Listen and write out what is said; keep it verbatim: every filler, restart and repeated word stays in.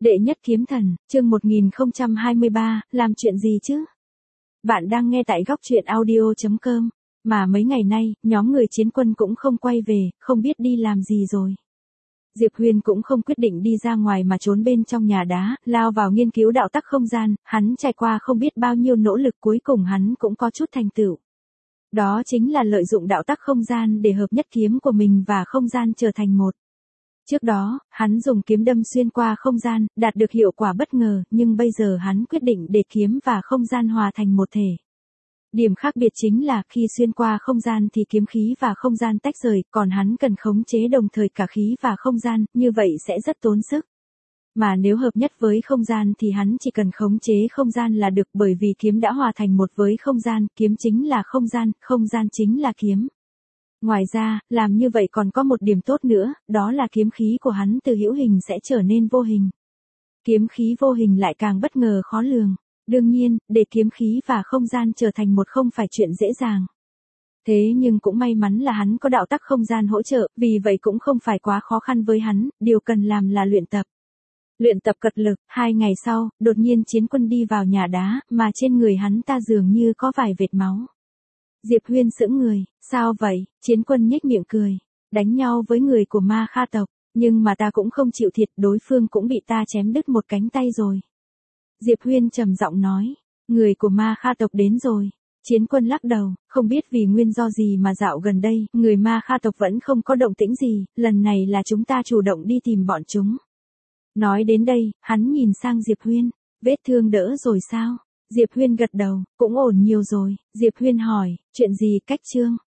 Đệ nhất kiếm thần, chương một nghìn không trăm hai mươi ba, làm chuyện gì chứ? Bạn đang nghe tại góc truyện audio chấm com, mà mấy ngày nay, nhóm người chiến quân cũng không quay về, không biết đi làm gì rồi. Diệp Huyền cũng không quyết định đi ra ngoài mà trốn bên trong nhà đá, lao vào nghiên cứu đạo tắc không gian, hắn trải qua không biết bao nhiêu nỗ lực cuối cùng hắn cũng có chút thành tựu. Đó chính là lợi dụng đạo tắc không gian để hợp nhất kiếm của mình và không gian trở thành một. Trước đó, hắn dùng kiếm đâm xuyên qua không gian, đạt được hiệu quả bất ngờ, nhưng bây giờ hắn quyết định để kiếm và không gian hòa thành một thể. Điểm khác biệt chính là khi xuyên qua không gian thì kiếm khí và không gian tách rời, còn hắn cần khống chế đồng thời cả khí và không gian, như vậy sẽ rất tốn sức. Mà nếu hợp nhất với không gian thì hắn chỉ cần khống chế không gian là được, bởi vì kiếm đã hòa thành một với không gian, kiếm chính là không gian, không gian chính là kiếm. Ngoài ra, làm như vậy còn có một điểm tốt nữa, đó là kiếm khí của hắn từ hữu hình sẽ trở nên vô hình. Kiếm khí vô hình lại càng bất ngờ khó lường. Đương nhiên, để kiếm khí và không gian trở thành một không phải chuyện dễ dàng. Thế nhưng cũng may mắn là hắn có đạo tắc không gian hỗ trợ, vì vậy cũng không phải quá khó khăn với hắn, điều cần làm là luyện tập. Luyện tập cật lực, hai ngày sau, đột nhiên chiến quân đi vào nhà đá, mà trên người hắn ta dường như có vài vệt máu. Diệp Huyền sững người, sao vậy? Chiến quân nhếch miệng cười, đánh nhau với người của Ma Kha tộc, nhưng mà ta cũng không chịu thiệt, đối phương cũng bị ta chém đứt một cánh tay rồi. Diệp Huyền trầm giọng nói, người của Ma Kha tộc đến rồi. Chiến quân lắc đầu, không biết vì nguyên do gì mà dạo gần đây, người Ma Kha tộc vẫn không có động tĩnh gì, lần này là chúng ta chủ động đi tìm bọn chúng. Nói đến đây, hắn nhìn sang Diệp Huyền, vết thương đỡ rồi sao? Diệp Huyền gật đầu, cũng ổn nhiều rồi. Diệp Huyền hỏi, chuyện gì cách trương?